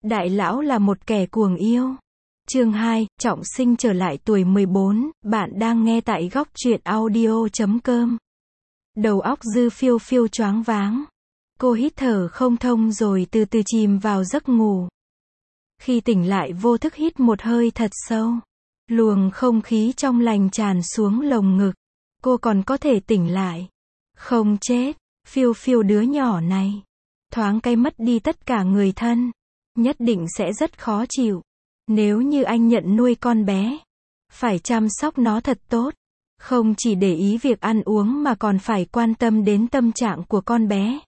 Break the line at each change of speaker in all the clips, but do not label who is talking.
Đại lão là một kẻ cuồng yêu. Chương 2, Trọng Sinh trở lại tuổi 14, bạn đang nghe tại góc truyện audio.com. Đầu óc Dư Phiêu Phiêu choáng váng. Cô hít thở không thông rồi từ từ chìm vào giấc ngủ. Khi tỉnh lại vô thức hít một hơi thật sâu. Luồng không khí trong lành tràn xuống lồng ngực. Cô còn có thể tỉnh lại. Không chết, Phiêu Phiêu đứa nhỏ này. Thoáng cái mất đi tất cả người thân. Nhất định sẽ rất khó chịu. Nếu như anh nhận nuôi con bé, phải chăm sóc nó thật tốt. Không chỉ để ý việc ăn uống mà còn phải quan tâm đến tâm trạng của con bé.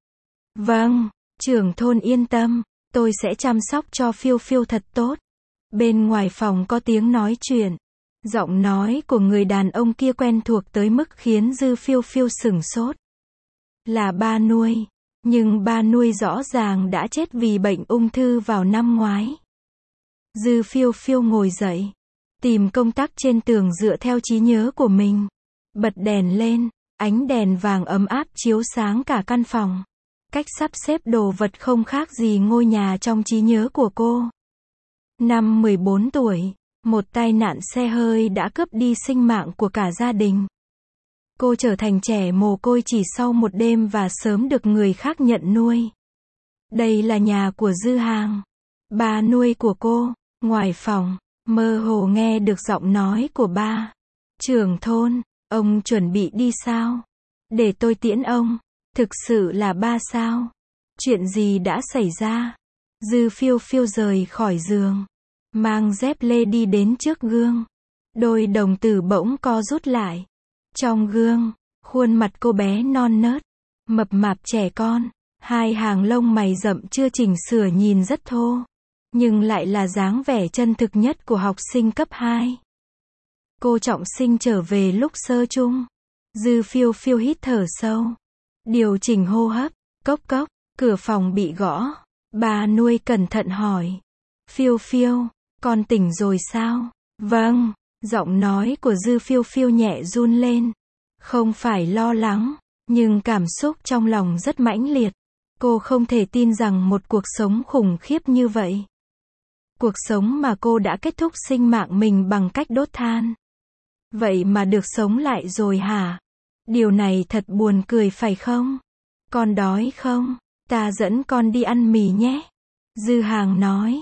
Vâng, trưởng thôn yên tâm, tôi sẽ chăm sóc cho Phiêu Phiêu thật tốt. Bên ngoài phòng có tiếng nói chuyện. Giọng nói của người đàn ông kia quen thuộc tới mức khiến Dư Phiêu Phiêu sửng sốt. Là ba nuôi. Nhưng ba nuôi rõ ràng đã chết vì bệnh ung thư vào năm ngoái. Dư Phiêu Phiêu ngồi dậy. Tìm công tắc trên tường dựa theo trí nhớ của mình. Bật đèn lên, ánh đèn vàng ấm áp chiếu sáng cả căn phòng. Cách sắp xếp đồ vật không khác gì ngôi nhà trong trí nhớ của cô. Năm 14 tuổi, một tai nạn xe hơi đã cướp đi sinh mạng của cả gia đình. Cô trở thành trẻ mồ côi chỉ sau một đêm và sớm được người khác nhận nuôi. Đây là nhà của Dư Hàng, ba nuôi của cô. Ngoài phòng, mơ hồ nghe được giọng nói của ba. Trưởng thôn, ông chuẩn bị đi sao? Để tôi tiễn ông. Thực sự là ba sao? Chuyện gì đã xảy ra? Dư Phiêu Phiêu rời khỏi giường, mang dép lê đi đến trước gương. Đôi đồng tử bỗng co rút lại. Trong gương, khuôn mặt cô bé non nớt, mập mạp trẻ con, hai hàng lông mày rậm chưa chỉnh sửa nhìn rất thô, nhưng lại là dáng vẻ chân thực nhất của học sinh cấp 2. Cô Trọng Sinh trở về lúc sơ chung. Dư Phiêu Phiêu hít thở sâu, điều chỉnh hô hấp. Cốc cốc, cửa phòng bị gõ. Bà nuôi cẩn thận hỏi. Phiêu Phiêu, con tỉnh rồi sao? Vâng. Giọng nói của Dư Phiêu Phiêu nhẹ run lên. Không phải lo lắng, nhưng cảm xúc trong lòng rất mãnh liệt. Cô không thể tin rằng một cuộc sống khủng khiếp như vậy. Cuộc sống mà cô đã kết thúc sinh mạng mình bằng cách đốt than. Vậy mà được sống lại rồi hả? Điều này thật buồn cười phải không? Con đói không? Ta dẫn con đi ăn mì nhé. Dư Hàng nói.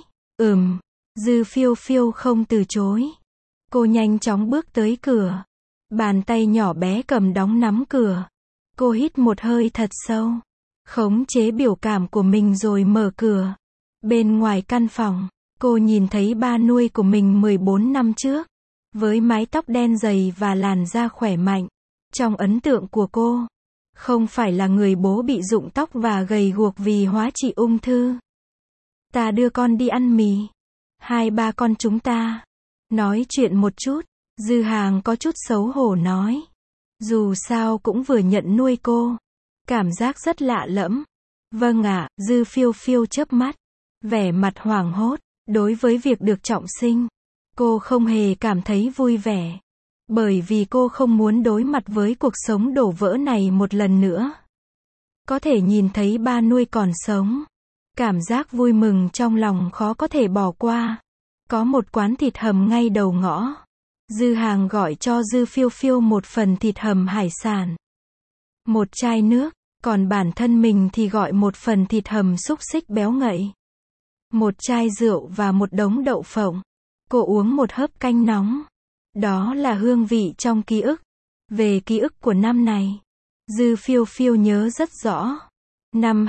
Dư Phiêu Phiêu không từ chối. Cô nhanh chóng bước tới cửa. Bàn tay nhỏ bé cầm đóng nắm cửa. Cô hít một hơi thật sâu. Khống chế biểu cảm của mình rồi mở cửa. Bên ngoài căn phòng, cô nhìn thấy ba nuôi của mình 14 năm trước. Với mái tóc đen dày và làn da khỏe mạnh. Trong ấn tượng của cô, không phải là người bố bị rụng tóc và gầy guộc vì hóa trị ung thư. Ta đưa con đi ăn mì. Hai ba con chúng ta nói chuyện một chút. Dư Hàng có chút xấu hổ nói. Dù sao cũng vừa nhận nuôi cô. Cảm giác rất lạ lẫm. Vâng ạ, Dư Phiêu Phiêu chớp mắt. Vẻ mặt hoảng hốt. Đối với việc được trọng sinh, cô không hề cảm thấy vui vẻ. Bởi vì cô không muốn đối mặt với cuộc sống đổ vỡ này một lần nữa. Có thể nhìn thấy ba nuôi còn sống. Cảm giác vui mừng trong lòng khó có thể bỏ qua. Có một quán thịt hầm ngay đầu ngõ. Dư Hàng gọi cho Dư Phiêu Phiêu một phần thịt hầm hải sản. Một chai nước, còn bản thân mình thì gọi một phần thịt hầm xúc xích béo ngậy. Một chai rượu và một đống đậu phộng. Cô uống một hớp canh nóng. Đó là hương vị trong ký ức. Về ký ức của năm này, Dư Phiêu Phiêu nhớ rất rõ. Năm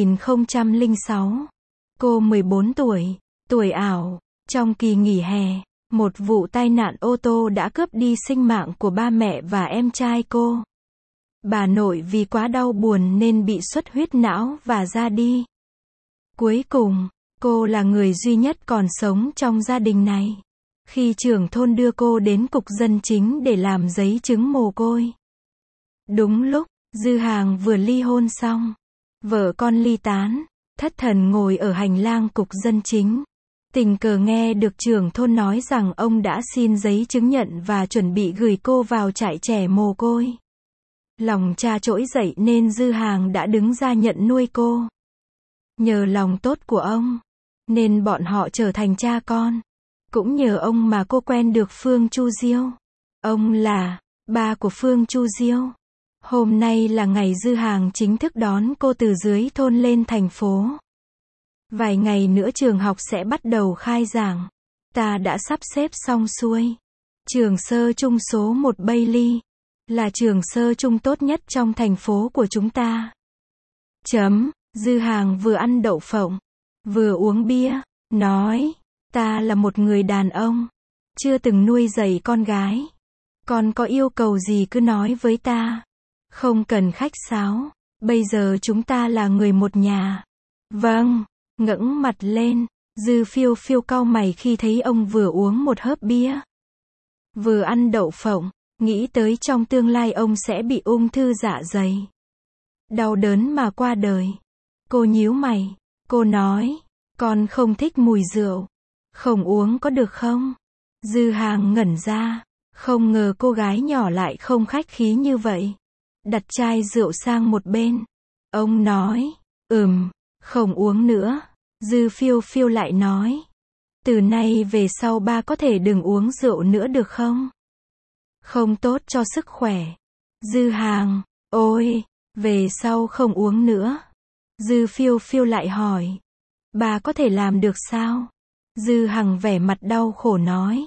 2006, cô 14 tuổi, tuổi ảo. Trong kỳ nghỉ hè, một vụ tai nạn ô tô đã cướp đi sinh mạng của ba mẹ và em trai cô. Bà nội vì quá đau buồn nên bị xuất huyết não và ra đi. Cuối cùng, cô là người duy nhất còn sống trong gia đình này. Khi trưởng thôn đưa cô đến cục dân chính để làm giấy chứng mồ côi. Đúng lúc, Dư Hàng vừa ly hôn xong. Vợ con ly tán, thất thần ngồi ở hành lang cục dân chính. Tình cờ nghe được trưởng thôn nói rằng ông đã xin giấy chứng nhận và chuẩn bị gửi cô vào trại trẻ mồ côi. Lòng cha trỗi dậy nên Dư Hàng đã đứng ra nhận nuôi cô. Nhờ lòng tốt của ông, nên bọn họ trở thành cha con. Cũng nhờ ông mà cô quen được Phương Chu Diêu. Ông là ba của Phương Chu Diêu. Hôm nay là ngày Dư Hàng chính thức đón cô từ dưới thôn lên thành phố. Vài ngày nữa trường học sẽ bắt đầu khai giảng. Ta đã sắp xếp xong xuôi. Trường sơ trung số 1 Bailey là trường sơ trung tốt nhất trong thành phố của chúng ta. Dư Hàng vừa ăn đậu phộng, vừa uống bia, nói, ta là một người đàn ông, chưa từng nuôi dạy con gái. Con có yêu cầu gì cứ nói với ta. Không cần khách sáo, bây giờ chúng ta là người một nhà. Vâng, ngẩng mặt lên, Dư Phiêu Phiêu cau mày khi thấy ông vừa uống một hớp bia, vừa ăn đậu phộng, nghĩ tới trong tương lai ông sẽ bị ung thư dạ dày. Đau đớn mà qua đời. Cô nhíu mày, cô nói, con không thích mùi rượu, không uống có được không? Dư Hàng ngẩn ra, không ngờ cô gái nhỏ lại không khách khí như vậy. Đặt chai rượu sang một bên. Ông nói, không uống nữa. Dư Phiêu Phiêu lại nói, từ nay về sau ba có thể đừng uống rượu nữa được không? Không tốt cho sức khỏe. Dư Hàng, ôi, về sau không uống nữa. Dư Phiêu Phiêu lại hỏi, bà có thể làm được sao? Dư Hằng vẻ mặt đau khổ nói,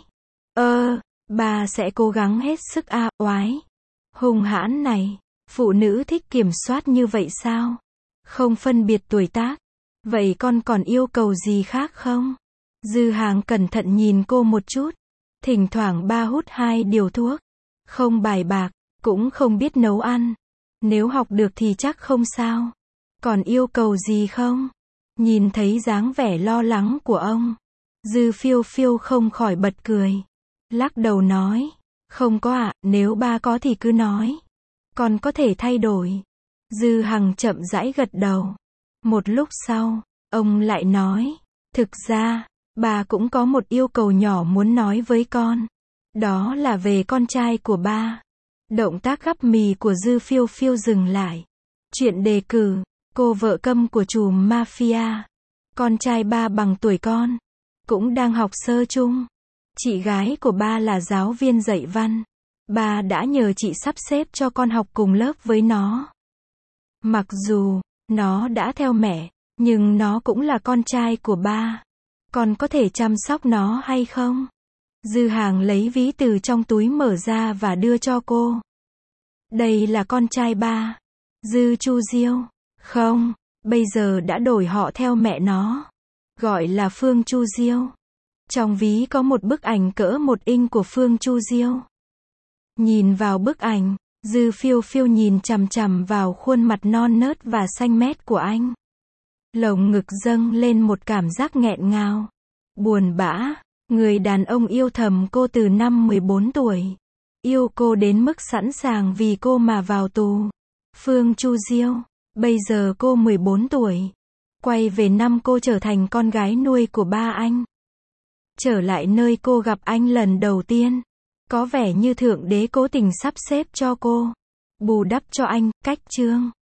bà sẽ cố gắng hết sức oái. Hung hãn này, phụ nữ thích kiểm soát như vậy sao? Không phân biệt tuổi tác. Vậy con còn yêu cầu gì khác không? Dư Hàng cẩn thận nhìn cô một chút. Thỉnh thoảng ba hút 2 điều thuốc. Không bài bạc, cũng không biết nấu ăn. Nếu học được thì chắc không sao. Còn yêu cầu gì không? Nhìn thấy dáng vẻ lo lắng của ông, Dư Phiêu Phiêu không khỏi bật cười. Lắc đầu nói, không có ạ, nếu ba có thì cứ nói. Con có thể thay đổi. Dư Hằng chậm rãi gật đầu. Một lúc sau, ông lại nói, thực ra, bà cũng có một yêu cầu nhỏ muốn nói với con. Đó là về con trai của ba. Động tác gắp mì của Dư Phiêu Phiêu dừng lại. Chuyện đề cử, cô vợ câm của trùm mafia. Con trai ba bằng tuổi con, cũng đang học sơ trung. Chị gái của ba là giáo viên dạy văn. Ba đã nhờ chị sắp xếp cho con học cùng lớp với nó. Mặc dù nó đã theo mẹ, nhưng nó cũng là con trai của ba. Con có thể chăm sóc nó hay không? Dư Hàng lấy ví từ trong túi mở ra và đưa cho cô. Đây là con trai ba. Dư Chu Diêu. Không, bây giờ đã đổi họ theo mẹ nó. Gọi là Phương Chu Diêu. Trong ví có một bức ảnh cỡ 1 inch của Phương Chu Diêu. Nhìn vào bức ảnh, Dư Phiêu Phiêu nhìn chằm chằm vào khuôn mặt non nớt và xanh mét của anh. Lồng ngực dâng lên một cảm giác nghẹn ngào, buồn bã. Người đàn ông yêu thầm cô từ năm 14 tuổi. Yêu cô đến mức sẵn sàng vì cô mà vào tù. Phương Chu Diêu. Bây giờ cô 14 tuổi. Quay về năm cô trở thành con gái nuôi của ba anh. Trở lại nơi cô gặp anh lần đầu tiên. Có vẻ như Thượng Đế cố tình sắp xếp cho cô. Bù đắp cho anh, cách chương.